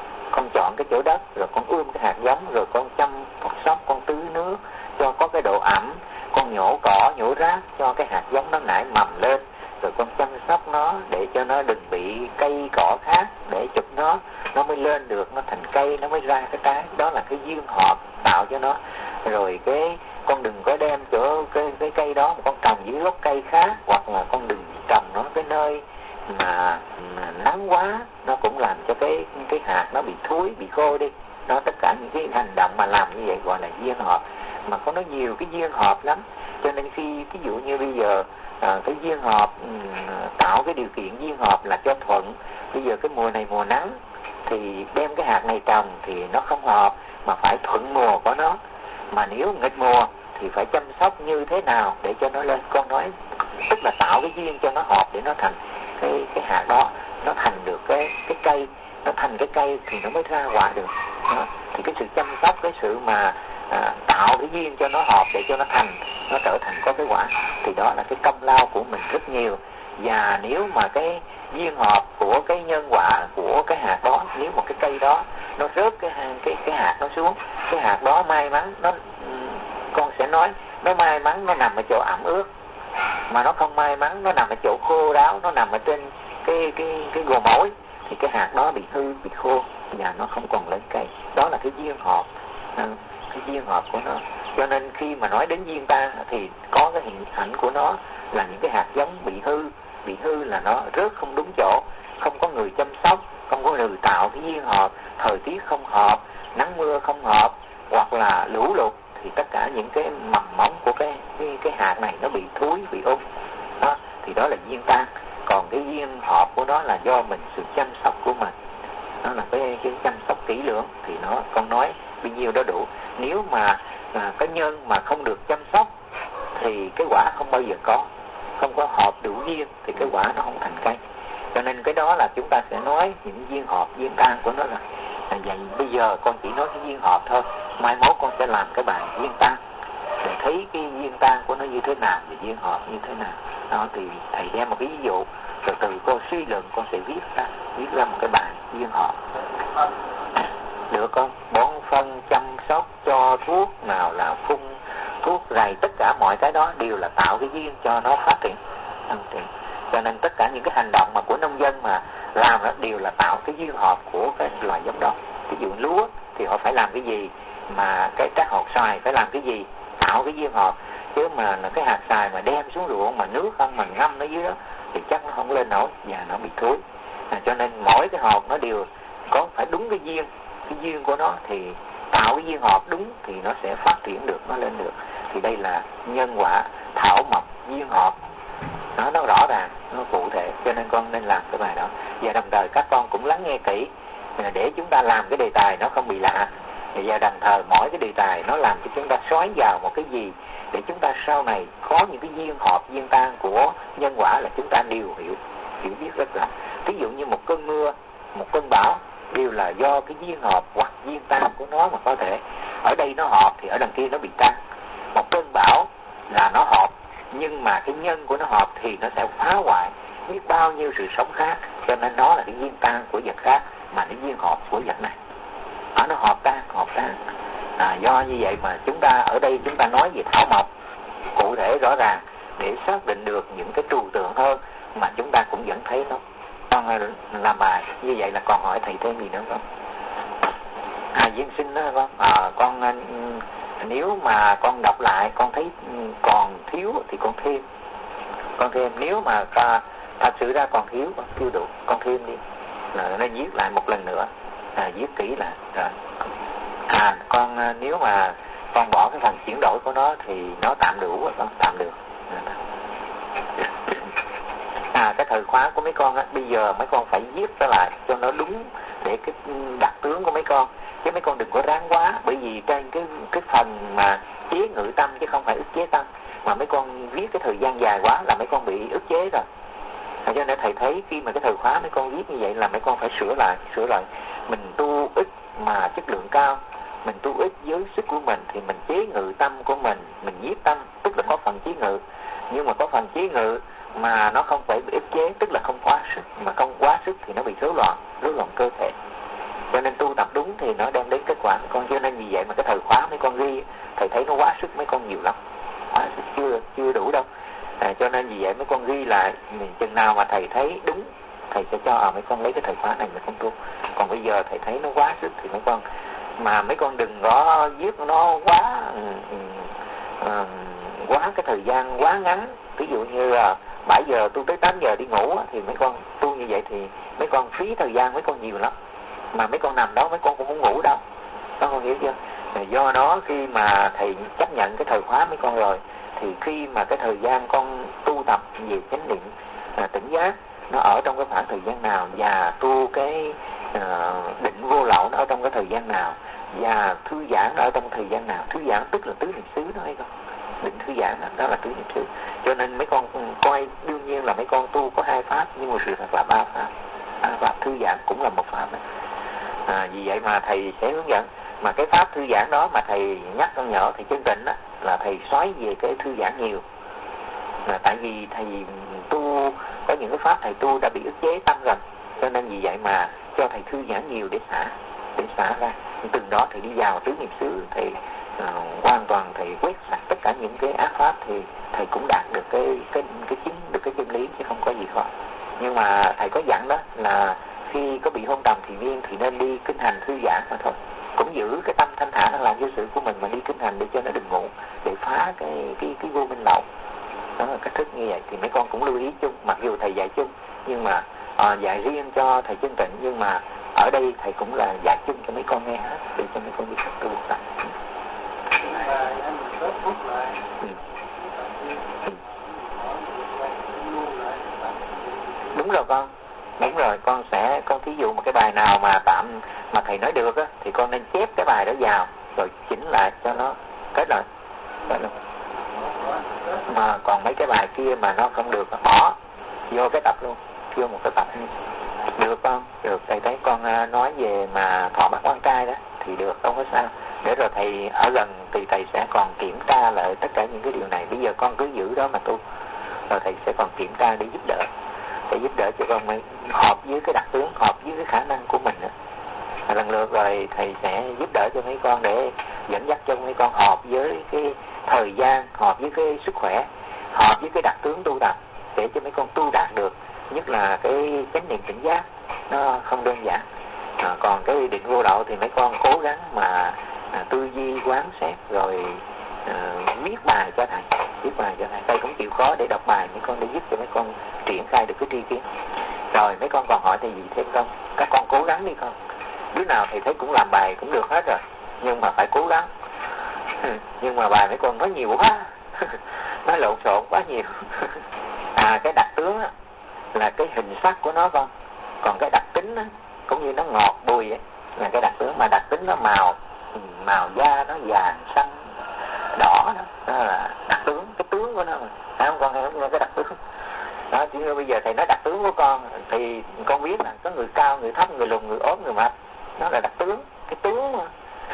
rồi con ươm cái hạt giống, rồi con chăm sóc, con tưới nước cho có cái độ ẩm, con nhổ cỏ nhổ rác cho cái hạt giống nó nảy mầm lên, rồi con chăm sóc nó để cho nó đừng bị cây cỏ khác để chụp nó mới lên được, nó thành cây, nó mới ra cái trái. Đó là cái duyên hợp tạo cho nó. Rồi con đừng có đem chỗ cái cây đó mà con trồng dưới gốc cây khác, hoặc là con đừng trồng nó cái nơi mà nắng quá, nó cũng làm cho cái hạt nó bị thúi, bị khô đi. Đó, tất cả những cái hành động mà làm như vậy gọi là duyên hợp. Mà có nó nhiều cái duyên hợp lắm, cho nên khi ví dụ như bây giờ cái duyên hợp tạo cái điều kiện duyên hợp là cho thuận. Bây giờ cái mùa này mùa nắng thì đem cái hạt này trồng thì nó không hợp, mà phải thuận mùa của nó. Mà nếu nghịch mùa thì phải chăm sóc như thế nào để cho nó lên. Con nói tức là tạo cái duyên cho nó hợp để nó thành cái hạt đó, nó thành được cái cây, nó thành cái cây thì nó mới ra quả được. Đó. Thì cái sự chăm sóc, cái sự mà tạo cái duyên cho nó hợp để cho nó thành, nó trở thành có cái quả, thì đó là cái công lao của mình rất nhiều. Và nếu mà cái duyên hợp của cái nhân quả của cái hạt đó, nếu một cái cây đó nó rớt cái hạt nó xuống, cái hạt đó may mắn con sẽ nói nó may mắn nó nằm ở chỗ ẩm ướt, mà nó không may mắn nó nằm ở chỗ khô ráo, nó nằm ở trên cái gồ mối, thì cái hạt đó bị hư, bị khô và nó không còn lên cây. Đó là cái duyên hợp, cái duyên hợp của nó. Cho nên khi mà nói đến duyên tan thì có cái hình ảnh của nó là những cái hạt giống bị hư là nó rớt không đúng chỗ, không có người chăm sóc, không có người tạo cái duyên hợp, thời tiết không hợp, nắng mưa không hợp, hoặc là lũ lụt, thì tất cả những cái mầm móng của cái hạt này nó bị thúi, bị ung. Đó, thì đó là duyên tan. Còn cái duyên hợp của nó là do mình, sự chăm sóc của mình. Đó là cái chăm sóc kỹ lưỡng, thì nó con nói bao nhiêu đó đủ. Nếu mà cái nhân mà không được chăm sóc thì cái quả không bao giờ có, không có hợp đủ duyên thì cái quả nó không thành cây. Cho nên cái đó là chúng ta sẽ nói những duyên hợp, duyên tan của nó là vậy. Bây giờ con chỉ nói cái duyên hợp thôi, mai mốt con sẽ làm cái bài duyên tan để thấy cái duyên tan của nó như thế nào và duyên hợp như thế nào. Đó, thì thầy đem một cái ví dụ, rồi từ con suy luận con sẽ viết ra một cái bài duyên hợp. Được không? Bón phân, chăm sóc, cho thuốc, nào là phun thuốc rầy, tất cả mọi cái đó đều là tạo cái duyên cho nó phát triển. Cho nên tất cả những cái hành động mà của nông dân mà làm đó đều là tạo cái duyên hợp của cái loài giống đó. Ví dụ lúa thì họ phải làm cái gì, mà cái trái hột xoài phải làm cái gì, tạo cái duyên hợp. Chứ mà là cái hạt xoài mà đem xuống ruộng mà nước không mà ngâm nó dưới đó thì chắc nó không lên nổi và nó bị thối. Cho nên mỗi cái hột nó đều có phải đúng cái duyên của nó, thì tạo cái duyên hợp đúng thì nó sẽ phát triển được, nó lên được. Thì đây là nhân quả thảo mộc duyên hợp, nó rõ ràng, nó cụ thể. Cho nên con nên làm cái bài đó. Và đồng thời các con cũng lắng nghe kỹ để chúng ta làm cái đề tài nó không bị lạ. Và đồng thời mỗi cái đề tài nó làm cho chúng ta xoáy vào một cái gì để chúng ta sau này có những cái duyên hợp, duyên tan của nhân quả là chúng ta đều hiểu biết rất rõ. Ví dụ như một cơn mưa, một cơn bão đều là do cái duyên hợp hoặc duyên tan của nó mà có thể. Ở đây nó hợp thì ở đằng kia nó bị tan. Một cơn bão là nó hợp, nhưng mà cái nhân của nó hợp thì nó sẽ phá hoại biết bao nhiêu sự sống khác. Cho nên nó là cái duyên tan của vật khác mà nó duyên hợp của vật này. Nó hợp tan. Do như vậy mà chúng ta ở đây chúng ta nói về thảo mộc cụ thể rõ ràng để xác định được những cái trừu tượng hơn, mà chúng ta cũng vẫn thấy nó. Con làm bài như vậy là còn hỏi thầy thêm gì nữa không? Duyên sinh đó con. Con nếu mà con đọc lại con thấy còn thiếu thì con thêm. Nếu mà thật sự ra còn thiếu, chưa đủ, con thêm đi, nên viết lại một lần nữa, viết kỹ lại rồi. Con nếu mà con bỏ cái phần chuyển đổi của nó thì nó tạm đủ rồi, con tạm được. Cái thời khóa của mấy con á, bây giờ mấy con phải viết ra lại cho nó đúng để cái đặc tướng của mấy con, chứ mấy con đừng có ráng quá, bởi vì trên cái phần mà chế ngự tâm chứ không phải ức chế tâm, mà mấy con viết cái thời gian dài quá là mấy con bị ức chế rồi. Cho nên thầy thấy khi mà cái thời khóa mấy con viết như vậy là mấy con phải sửa lại. Mình tu ít mà chất lượng cao, mình tu ít với sức của mình thì mình chế ngự tâm của mình nhiếp tâm, tức là có phần chế ngự, nhưng mà có phần chế ngự mà nó không phải bị ức chế, tức là không quá sức, mà không quá sức thì nó bị rối loạn cơ thể. Cho nên tu tập đúng thì nó đem đến kết quả con. Cho nên vì vậy mà cái thời khóa mấy con ghi thầy thấy nó quá sức mấy con nhiều lắm, quá sức chưa đủ đâu. Cho nên vì vậy mấy con ghi lại, chừng nào mà thầy thấy đúng thầy sẽ cho mấy con lấy cái thời khóa này mấy con tu. Còn bây giờ thầy thấy nó quá sức thì mấy con đừng có viết nó quá cái thời gian quá ngắn. Ví dụ như 7 giờ tu tới 8 giờ đi ngủ thì mấy con tu như vậy thì mấy con phí thời gian mấy con nhiều lắm, mà mấy con nằm đó mấy con cũng không ngủ đâu, các con hiểu chưa? Do đó khi mà thầy chấp nhận cái thời khóa mấy con rồi thì khi mà cái thời gian con tu tập về chánh niệm tỉnh giác nó ở trong cái khoảng thời gian nào, và tu cái định vô lậu nó ở trong cái thời gian nào, và thư giãn nó ở trong thời gian nào. Thư giãn tức là tứ niệm xứ đó hay không? Định thư giãn đó là tứ niệm xứ. Cho nên mấy con coi đương nhiên là mấy con tu có 2 pháp, nhưng mà sự thật là 3 pháp. Và thư giãn cũng là một pháp này. Vì vậy mà thầy sẽ hướng dẫn. Mà cái pháp thư giãn đó mà thầy nhắc con nhỏ thì chân tịnh đó, là thầy xoáy về cái thư giãn nhiều. Tại vì thầy tu có những cái pháp thầy tu đã bị ức chế tâm rồi, cho nên vì vậy mà cho thầy thư giãn nhiều để xả ra. Từng đó thầy đi vào tứ niệm xứ, thầy hoàn toàn thầy quét sạch tất cả những cái ác pháp, thì thầy cũng đạt được cái chính, được cái chân lý, chứ không có gì khó. Nhưng mà thầy có dặn đó là khi có bị hôn trầm thì viên thì nên đi kinh hành thư giãn mà thôi, cũng giữ cái tâm thanh thản làm vô sự của mình mà đi kinh hành để cho nó đừng ngủ, để phá cái vô minh lậu. Đó là cách thức như vậy. Thì mấy con cũng lưu ý chung, mặc dù thầy dạy chung nhưng mà dạy riêng cho thầy chân tịnh, nhưng mà ở đây thầy cũng là dạy chung cho mấy con nghe hết, để cho mấy con biết cách tu tập. Đúng rồi con, đúng rồi, con thí dụ một cái bài nào mà thầy nói được á thì con nên chép cái bài đó vào rồi chỉnh lại cho nó kết lại. Mà còn mấy cái bài kia mà nó không được bỏ vô cái tập luôn, vô một cái tập được con, được. Thầy thấy con nói về mà thọ bắt quan trai đó thì được, không có sao. Để rồi thầy ở gần thì thầy sẽ còn kiểm tra lại tất cả những cái điều này. Bây giờ con cứ giữ đó mà tu, rồi thầy sẽ còn kiểm tra để giúp đỡ, cho con mới hợp với cái đặc tướng, hợp với cái khả năng của mình nữa. Lần lượt rồi thầy sẽ giúp đỡ cho mấy con để dẫn dắt cho mấy con hợp với cái thời gian, hợp với cái sức khỏe, hợp với cái đặc tướng tu tập, để cho mấy con tu đạt được. Nhất là cái chánh niệm tỉnh giác nó không đơn giản. Còn cái định vô lậu thì mấy con cố gắng mà tư duy quán xét rồi viết bài cho thầy, thầy cũng chịu khó để đọc bài mấy con, để giúp cho mấy con triển khai được cái tri kiến. Rồi mấy con còn hỏi thầy gì thêm không? Các con cố gắng đi con. Đứa nào thầy thấy cũng làm bài cũng được hết rồi, nhưng mà phải cố gắng. Nhưng mà bài mấy con nói nhiều quá, nói lộn xộn quá nhiều. Cái đặc tướng á, là cái hình sắc của nó con. Còn cái đặc tính á, cũng như nó ngọt bùi ấy, là cái đặc tướng. Mà đặc tính nó màu da nó vàng xanh đỏ đó là đặc tướng, cái tướng của nó mà. Phải không con? Nghe cái đặc tướng đó. Chứ bây giờ thầy nói đặc tướng của con thì con biết là có người cao, người thấp, người lùn, người ốm, người mập, nó là đặc tướng, cái tướng mà.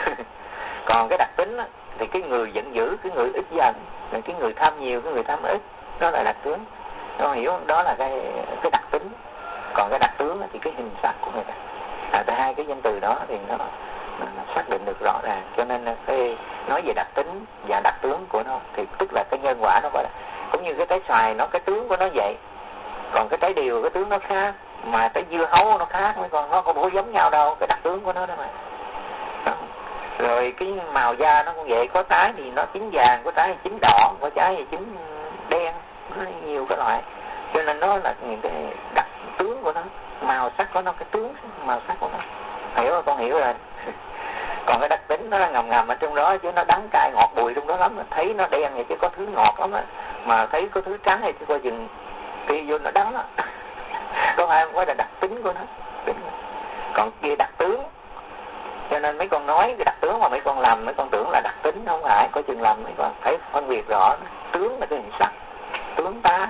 Còn cái đặc tính á, thì cái người giận dữ, cái người ít giận, cái người tham nhiều, cái người tham ít, đó là đặc tướng. Con hiểu không? Đó là cái đặc tính. Còn cái đặc tướng thì cái hình sắc của người ta. Tại hai cái danh từ đó thì nó xác định được rõ ràng. Cho nên cái nói về đặc tính và đặc tướng của nó thì tức là cái nhân quả nó gọi là, cũng như cái trái xoài nó cái tướng của nó vậy. Còn cái trái điều cái tướng nó khác, mà cái dưa hấu nó khác, mấy con nó không có giống nhau đâu, cái đặc tướng của nó đó mà. Đó. Rồi cái màu da nó cũng vậy, có trái thì nó chín vàng, có trái thì chín đỏ, có trái thì chín đen, nó nhiều cái loại. cho nên nó là những cái đặc tướng của nó, màu sắc của nó, cái tướng màu sắc của nó, hiểu không? Con hiểu rồi. Còn cái đặc tính nó ngầm ngầm ở trong đó, chứ nó đắng cay ngọt bùi trong đó lắm, thấy nó đen vậy chứ có thứ ngọt lắm á, mà thấy có thứ trắng này chứ coi chừng đi vô nó đắng á. Có phải không? Có là đặc tính của nó. Còn kia đặc tướng, cho nên mấy con nói cái đặc tướng mà mấy con làm, mấy con tưởng là đặc tính, không phải, có chừng làm mấy con thấy phân biệt rõ. Tướng là cái hình sắc, tướng tá,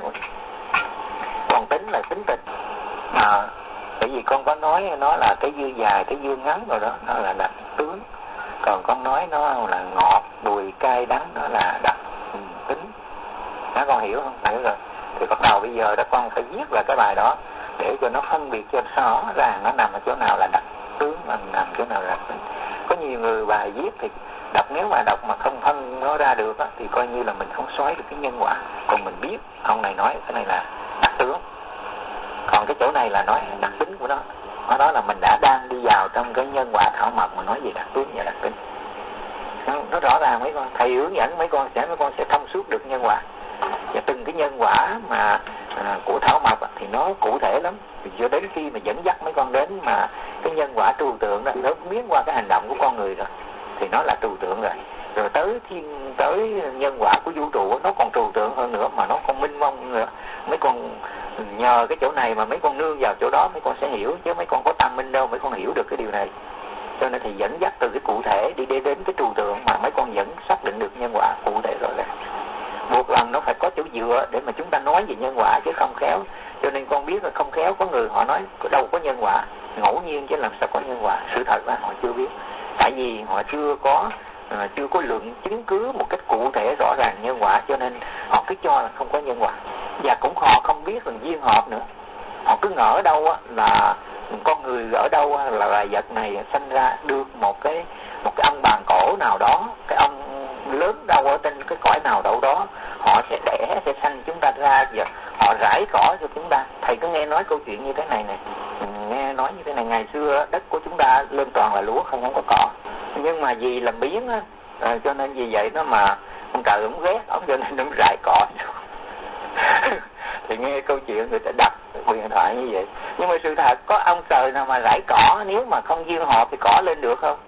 còn tính là tính tình. Mà bởi vì con có nói nó là cái dư dài, cái dư ngắn rồi đó, nó là đặc tướng. Còn con nói nó là ngọt, bùi, cay, đắng, nó là đặc tính. Đó, con hiểu không? Hiểu rồi. Thì bắt đầu bây giờ đó con phải viết lại cái bài đó để cho nó phân biệt cho rõ ràng nó nằm ở chỗ nào là đặc tướng, mà nằm chỗ nào là đặc tính. Có nhiều người bài viết thì đọc, nếu mà đọc mà không phân nó ra được á, thì coi như là mình không xoáy được cái nhân quả. Còn mình biết ông này nói cái này là đặc tướng, còn cái chỗ này là nói đặc tính của nó. Đó là mình đã đang đi vào trong cái nhân quả thảo mộc mà nói về đặc tướng và đặc tính. Nó rõ ràng mấy con, thầy hướng dẫn mấy con sẽ thông suốt được nhân quả. Và từng cái nhân quả mà của thảo mộc thì nó cụ thể lắm. Thì cho đến khi mà dẫn dắt mấy con đến mà cái nhân quả trừu tượng đó, nó biến qua cái hành động của con người rồi, thì nó là trừu tượng rồi. Rồi tới nhân quả của vũ trụ nó còn trừu tượng hơn nữa, mà nó còn minh mông nữa. Mấy con nhờ cái chỗ này mà mấy con nương vào chỗ đó, mấy con sẽ hiểu, chứ mấy con có tam minh đâu mấy con hiểu được cái điều này. Cho nên thì dẫn dắt từ cái cụ thể đi đến cái trừu tượng mà mấy con vẫn xác định được nhân quả cụ thể rồi đấy. Một lần nó phải có chỗ dựa để mà chúng ta nói về nhân quả, chứ không khéo. Cho nên con biết là không khéo có người họ nói đâu có nhân quả, ngẫu nhiên chứ làm sao có nhân quả. Sự thật là họ chưa biết, tại vì họ chưa có luận chứng cứ một cách cụ thể rõ ràng nhân quả, cho nên họ cứ cho là không có nhân quả. Và cũng họ không biết là duyên hợp nữa. Họ cứ ngỡ đâu á là con người ở đâu là loài vật này sinh ra được một cái ông bàn cổ nào đó, cái ông lớn đâu ở trên cái cõi nào đâu đó, họ sẽ đẻ, sẽ sanh chúng ta ra, và họ rải cỏ cho chúng ta. Thầy cứ nghe nói câu chuyện như thế này nè, nghe nói như thế này, ngày xưa đất của chúng ta lên toàn là lúa, không có cỏ, nhưng mà vì làm biếng á, cho nên vì vậy nó mà ông trời ông ghét ông, cho nên ông rải cỏ. Thì nghe câu chuyện người ta đọc huyền thoại như vậy, nhưng mà sự thật có ông trời nào mà rải cỏ, nếu mà không duyên hợp thì cỏ lên được không?